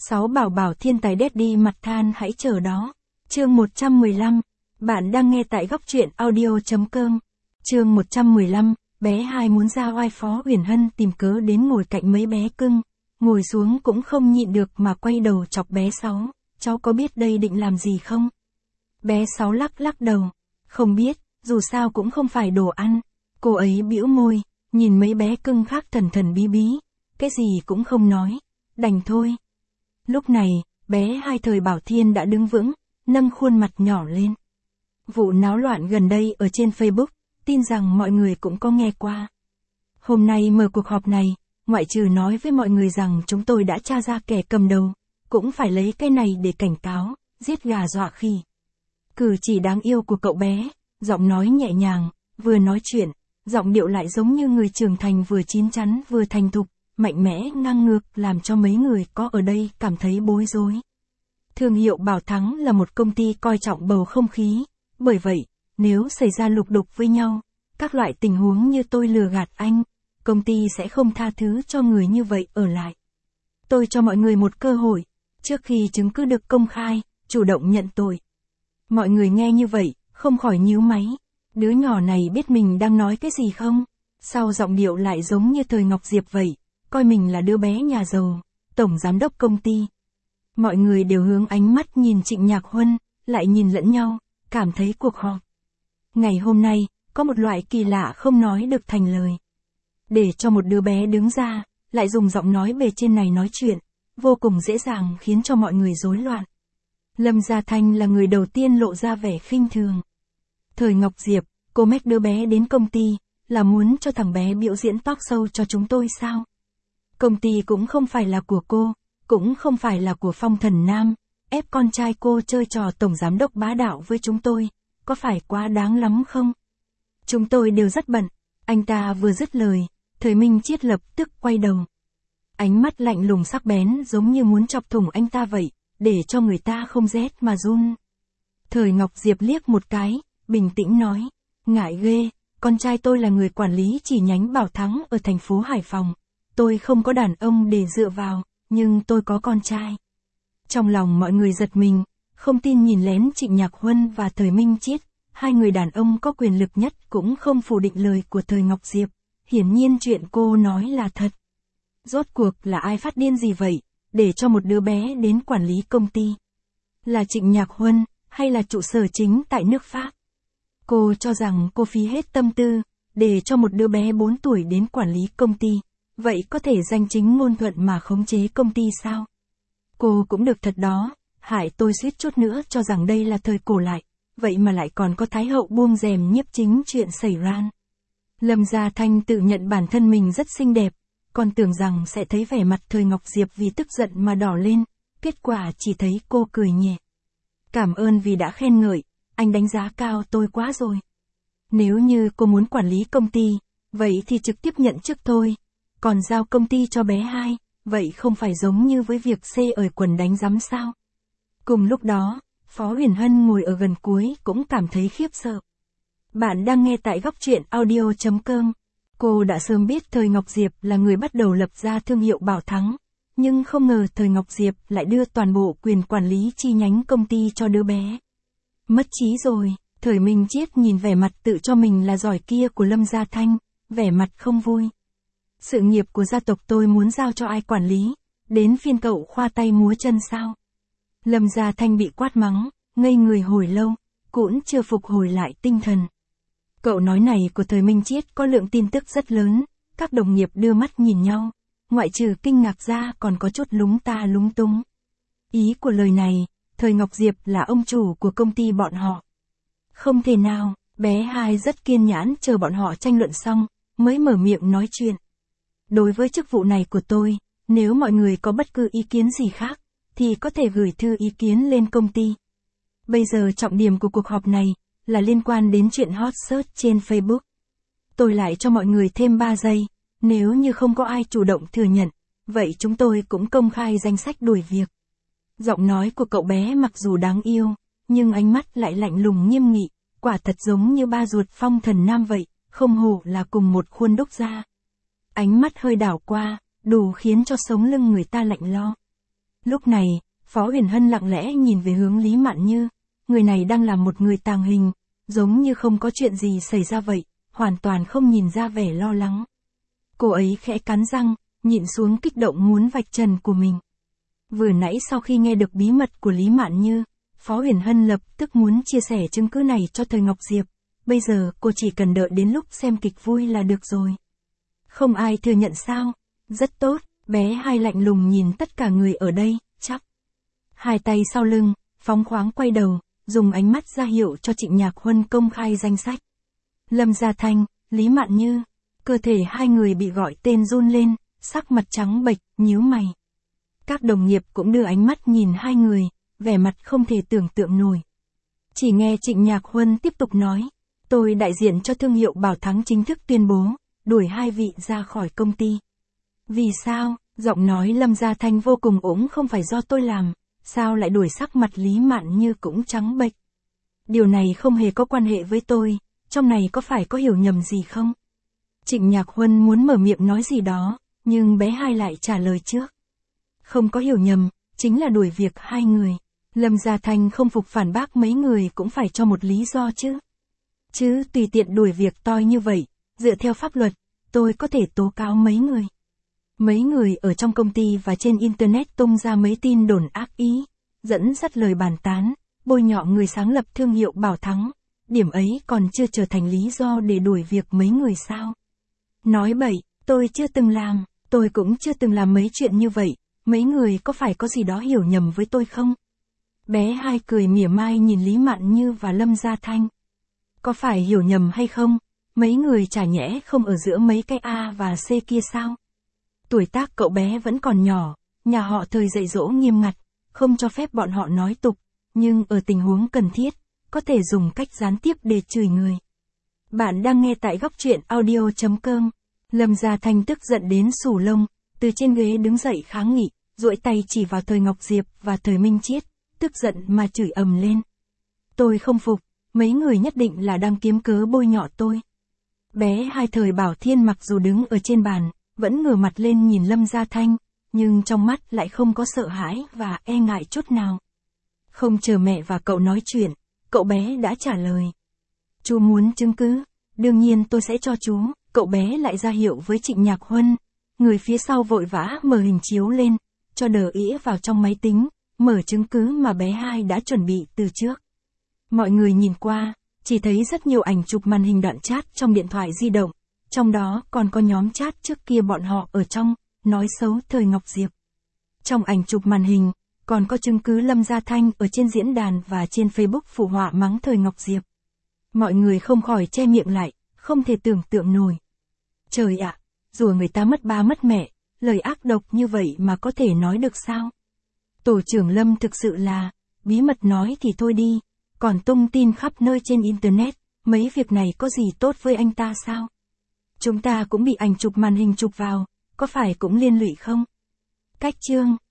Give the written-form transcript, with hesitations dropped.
6 bảo bảo thiên tài daddy mặt than hãy chờ đó. Chương 115. Bạn đang nghe tại góc truyện audio.com. Chương 115. Bé 2 muốn ra oai Phó Uyển Hân tìm cớ đến ngồi cạnh mấy bé cưng. Ngồi xuống cũng không nhịn được mà quay đầu chọc bé 6. Cháu có biết đây định làm gì không? Bé 6 lắc lắc đầu. Không biết, dù sao cũng không phải đồ ăn. Cô ấy bĩu môi, nhìn mấy bé cưng khác thần thần bí bí. Cái gì cũng không nói. Đành thôi. Lúc này, bé 2 thời Bảo Thiên đã đứng vững, nâng khuôn mặt nhỏ lên. Vụ náo loạn gần đây ở trên Facebook, tin rằng mọi người cũng có nghe qua. Hôm nay mở cuộc họp này, ngoại trừ nói với mọi người rằng chúng tôi đã tra ra kẻ cầm đầu, cũng phải lấy cái này để cảnh cáo, giết gà dọa khỉ. Cử chỉ đáng yêu của cậu bé, giọng nói nhẹ nhàng, vừa nói chuyện, giọng điệu lại giống như người trưởng thành vừa chín chắn vừa thành thục, mạnh mẽ ngang ngược làm cho mấy người có ở đây cảm thấy bối rối. Thương hiệu Bảo Thắng là một công ty coi trọng bầu không khí, bởi vậy, nếu xảy ra lục đục với nhau, các loại tình huống như tôi lừa gạt anh, công ty sẽ không tha thứ cho người như vậy ở lại. Tôi cho mọi người một cơ hội, trước khi chứng cứ được công khai, chủ động nhận tội. Mọi người nghe như vậy, không khỏi nhíu máy. Đứa nhỏ này biết mình đang nói cái gì không? Sau giọng điệu lại giống như thời Ngọc Diệp vậy, coi mình là đứa bé nhà giàu, tổng giám đốc công ty. Mọi người đều hướng ánh mắt nhìn Trịnh Nhạc Huân, lại nhìn lẫn nhau, cảm thấy cuộc họp ngày hôm nay, có một loại kỳ lạ không nói được thành lời. Để cho một đứa bé đứng ra, lại dùng giọng nói bề trên này nói chuyện, vô cùng dễ dàng khiến cho mọi người rối loạn. Lâm Gia Thanh là người đầu tiên lộ ra vẻ khinh thường. Thời Ngọc Diệp, cô mách đứa bé đến công ty, là muốn cho thằng bé biểu diễn talk show cho chúng tôi sao? Công ty cũng không phải là của cô, cũng không phải là của Phong Thần Nam, ép con trai cô chơi trò tổng giám đốc bá đạo với chúng tôi, có phải quá đáng lắm không? Chúng tôi đều rất bận. Anh ta vừa dứt lời, Thời Minh Chiết lập tức quay đầu. Ánh mắt lạnh lùng sắc bén giống như muốn chọc thủng anh ta vậy, để cho người ta không rét mà run. Thời Ngọc Diệp liếc một cái, bình tĩnh nói, ngại ghê, con trai tôi là người quản lý chi nhánh Bảo Thắng ở thành phố Hải Phòng. Tôi không có đàn ông để dựa vào, nhưng tôi có con trai. Trong lòng mọi người giật mình, không tin nhìn lén Trịnh Nhạc Huân và Thời Minh Chiết, hai người đàn ông có quyền lực nhất cũng không phủ định lời của Thời Ngọc Diệp. Hiển nhiên chuyện cô nói là thật. Rốt cuộc là ai phát điên gì vậy, để cho một đứa bé đến quản lý công ty? Là Trịnh Nhạc Huân, hay là trụ sở chính tại nước Pháp? Cô cho rằng cô phí hết tâm tư, để cho một đứa bé 4 tuổi đến quản lý công ty, vậy có thể danh chính ngôn thuận mà khống chế công ty sao? Cô cũng được thật đó, hại tôi suýt chút nữa cho rằng đây là thời cổ lại, vậy mà lại còn có Thái hậu buông rèm nhiếp chính chuyện xảy ra. Lâm Gia Thanh tự nhận bản thân mình rất xinh đẹp, còn tưởng rằng sẽ thấy vẻ mặt Thời Ngọc Diệp vì tức giận mà đỏ lên, kết quả chỉ thấy cô cười nhẹ. Cảm ơn vì đã khen ngợi, anh đánh giá cao tôi quá rồi. Nếu như cô muốn quản lý công ty, vậy thì trực tiếp nhận chức thôi, còn giao công ty cho bé 2, vậy không phải giống như với việc xê ở quần đánh giám sao? Cùng lúc đó, Phó Uyển Hân ngồi ở gần cuối cũng cảm thấy khiếp sợ. Bạn đang nghe tại góc truyện audio.com. Cô đã sớm biết Thời Ngọc Diệp là người bắt đầu lập ra thương hiệu Bảo Thắng, nhưng không ngờ Thời Ngọc Diệp lại đưa toàn bộ quyền quản lý chi nhánh công ty cho đứa bé. Mất trí rồi, Thời Minh Chiết nhìn vẻ mặt tự cho mình là giỏi kia của Lâm Gia Thanh, vẻ mặt không vui. Sự nghiệp của gia tộc tôi muốn giao cho ai quản lý, đến phiên cậu khoa tay múa chân sao? Lâm Gia Thanh bị quát mắng, ngây người hồi lâu, cũng chưa phục hồi lại tinh thần. Cậu nói này của Thời Minh Chiết có lượng tin tức rất lớn, các đồng nghiệp đưa mắt nhìn nhau, ngoại trừ kinh ngạc ra còn có chút lúng ta lúng túng. Ý của lời này, Thời Ngọc Diệp là ông chủ của công ty bọn họ. Không thể nào, bé 2 rất kiên nhẫn chờ bọn họ tranh luận xong, mới mở miệng nói chuyện. Đối với chức vụ này của tôi, nếu mọi người có bất cứ ý kiến gì khác, thì có thể gửi thư ý kiến lên công ty. Bây giờ trọng điểm của cuộc họp này, là liên quan đến chuyện hot search trên Facebook. Tôi lại cho mọi người thêm 3 giây, nếu như không có ai chủ động thừa nhận, vậy chúng tôi cũng công khai danh sách đuổi việc. Giọng nói của cậu bé mặc dù đáng yêu, nhưng ánh mắt lại lạnh lùng nghiêm nghị, quả thật giống như ba ruột Phong Thần Nam vậy, không hổ là cùng một khuôn đúc ra. Ánh mắt hơi đảo qua, đủ khiến cho sống lưng người ta lạnh lo. Lúc này, Phó Huyền Hân lặng lẽ nhìn về hướng Lý Mạn Như, người này đang là một người tàng hình, giống như không có chuyện gì xảy ra vậy, hoàn toàn không nhìn ra vẻ lo lắng. Cô ấy khẽ cắn răng, nhịn xuống kích động muốn vạch trần của mình. Vừa nãy sau khi nghe được bí mật của Lý Mạn Như, Phó Huyền Hân lập tức muốn chia sẻ chứng cứ này cho Thời Ngọc Diệp, bây giờ cô chỉ cần đợi đến lúc xem kịch vui là được rồi. Không ai thừa nhận sao? Rất tốt, bé Hai lạnh lùng nhìn tất cả người ở đây, chắc. Hai tay sau lưng, phóng khoáng quay đầu, dùng ánh mắt ra hiệu cho Trịnh Nhạc Huân công khai danh sách. Lâm Gia Thanh, Lý Mạn Như, cơ thể hai người bị gọi tên run lên, sắc mặt trắng bệch, nhíu mày. Các đồng nghiệp cũng đưa ánh mắt nhìn hai người, vẻ mặt không thể tưởng tượng nổi. Chỉ nghe Trịnh Nhạc Huân tiếp tục nói, tôi đại diện cho thương hiệu Bảo Thắng chính thức tuyên bố, đuổi hai vị ra khỏi công ty. Vì sao? Giọng nói Lâm Gia Thanh vô cùng ủng không phải do tôi làm, sao lại đuổi sắc mặt Lý Mạn Như cũng trắng bệch. Điều này không hề có quan hệ với tôi, trong này có phải có hiểu nhầm gì không? Trịnh Nhạc Huân muốn mở miệng nói gì đó, nhưng bé Hai lại trả lời trước. Không có hiểu nhầm, chính là đuổi việc hai người. Lâm Gia Thanh không phục phản bác mấy người cũng phải cho một lý do chứ. Chứ tùy tiện đuổi việc toi như vậy, dựa theo pháp luật, tôi có thể tố cáo mấy người. Mấy người ở trong công ty và trên Internet tung ra mấy tin đồn ác ý, dẫn dắt lời bàn tán, bôi nhọ người sáng lập thương hiệu Bảo Thắng. Điểm ấy còn chưa trở thành lý do để đuổi việc mấy người sao? Nói bậy, tôi chưa từng làm, tôi cũng chưa từng làm mấy chuyện như vậy, mấy người có phải có gì đó hiểu nhầm với tôi không? Bé Hai cười mỉa mai nhìn Lý Mạn Như và Lâm Gia Thanh. Có phải hiểu nhầm hay không? Mấy người chả nhẽ không ở giữa mấy cái A và C kia sao? Tuổi tác cậu bé vẫn còn nhỏ, nhà họ Thời dạy dỗ nghiêm ngặt, không cho phép bọn họ nói tục, nhưng ở tình huống cần thiết, có thể dùng cách gián tiếp để chửi người. Bạn đang nghe tại góc truyện audio.com. Lâm Gia Thanh tức giận đến xù lông, từ trên ghế đứng dậy kháng nghị, duỗi tay chỉ vào Thời Ngọc Diệp và Thời Minh Chiết, tức giận mà chửi ầm lên. Tôi không phục, mấy người nhất định là đang kiếm cớ bôi nhọ tôi. Bé Hai Thời Bảo Thiên mặc dù đứng ở trên bàn, vẫn ngửa mặt lên nhìn Lâm Gia Thanh, nhưng trong mắt lại không có sợ hãi và e ngại chút nào. Không chờ mẹ và cậu nói chuyện, cậu bé đã trả lời. Chú muốn chứng cứ, đương nhiên tôi sẽ cho chú. Cậu bé lại ra hiệu với Trịnh Nhạc Huân, người phía sau vội vã mở hình chiếu lên, cho đờ ĩa vào trong máy tính, mở chứng cứ mà bé Hai đã chuẩn bị từ trước. Mọi người nhìn qua, chỉ thấy rất nhiều ảnh chụp màn hình đoạn chat trong điện thoại di động, trong đó còn có nhóm chat trước kia bọn họ ở trong, nói xấu Thời Ngọc Diệp. Trong ảnh chụp màn hình, còn có chứng cứ Lâm Gia Thanh ở trên diễn đàn và trên Facebook phụ họa mắng Thời Ngọc Diệp. Mọi người không khỏi che miệng lại, không thể tưởng tượng nổi. Trời ạ, rùa người ta mất ba mất mẹ, lời ác độc như vậy mà có thể nói được sao? Tổ trưởng Lâm thực sự là, bí mật nói thì thôi đi, còn tung tin khắp nơi trên Internet, mấy việc này có gì tốt với anh ta sao? Chúng ta cũng bị ảnh chụp màn hình chụp vào, có phải cũng liên lụy không? Cách chương,